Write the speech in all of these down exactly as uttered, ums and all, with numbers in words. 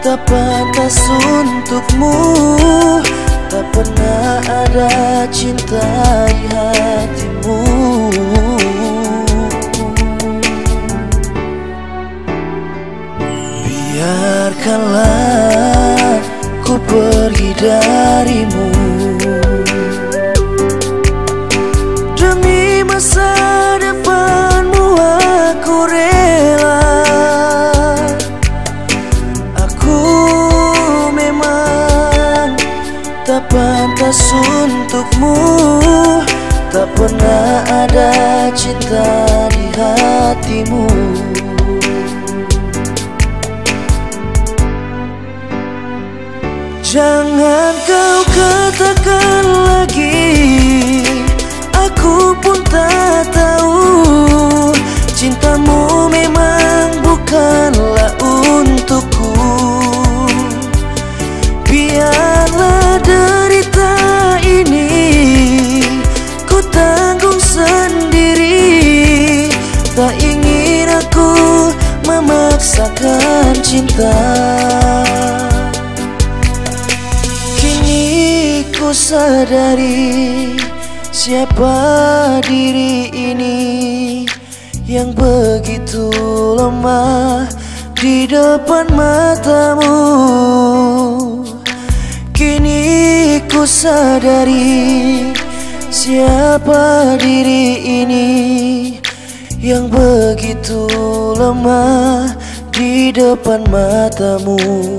tak pantas untukmu. Tak pernah ada cinta di hatimu. Biarkanlah ku pergi darimu demi masa depanmu. Aku rela. Aku memang tak pantas untukmu. Tak pernah ada cinta di hatimu. Jangan kau katakan lagi, aku pun tak tahu. Cintamu memang bukanlah untukku. Biarlah derita ini ku tanggung sendiri. Tak ingin aku memaksakan cinta. Ku sadari siapa diri ini yang begitu lemah di depan matamu. Kini ku sadari siapa diri ini yang begitu lemah di depan matamu.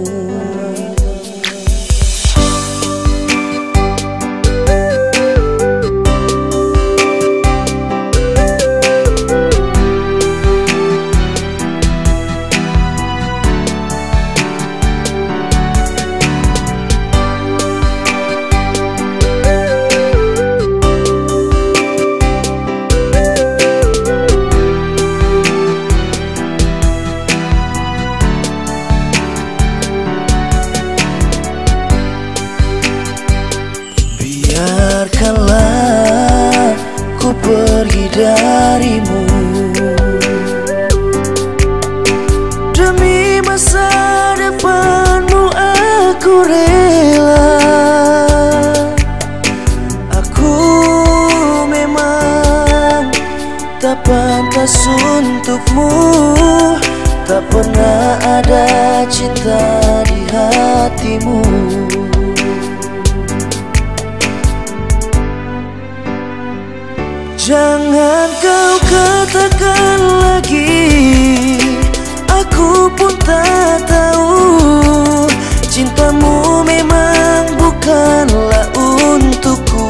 Biarkanlah ku pergi darimu demi masa depanmu. Aku rela. Aku memang tak pantas untukmu. Tak pernah ada cinta di hatimu. Jangan kau katakan lagi, aku pun tak tahu. Cintamu memang bukanlah untukku.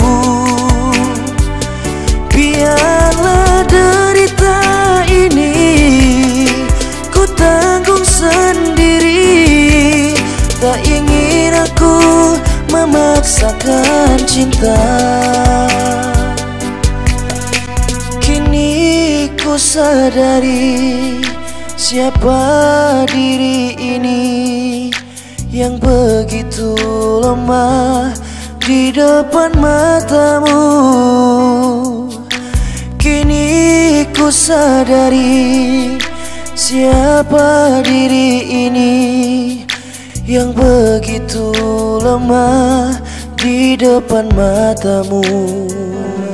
Biarlah derita ini ku tanggung sendiri. Tak ingin aku memaksakan cinta. Ku sadari siapa diri ini yang begitu lemah di depan matamu. Kini ku sadari siapa diri ini yang begitu lemah di depan matamu.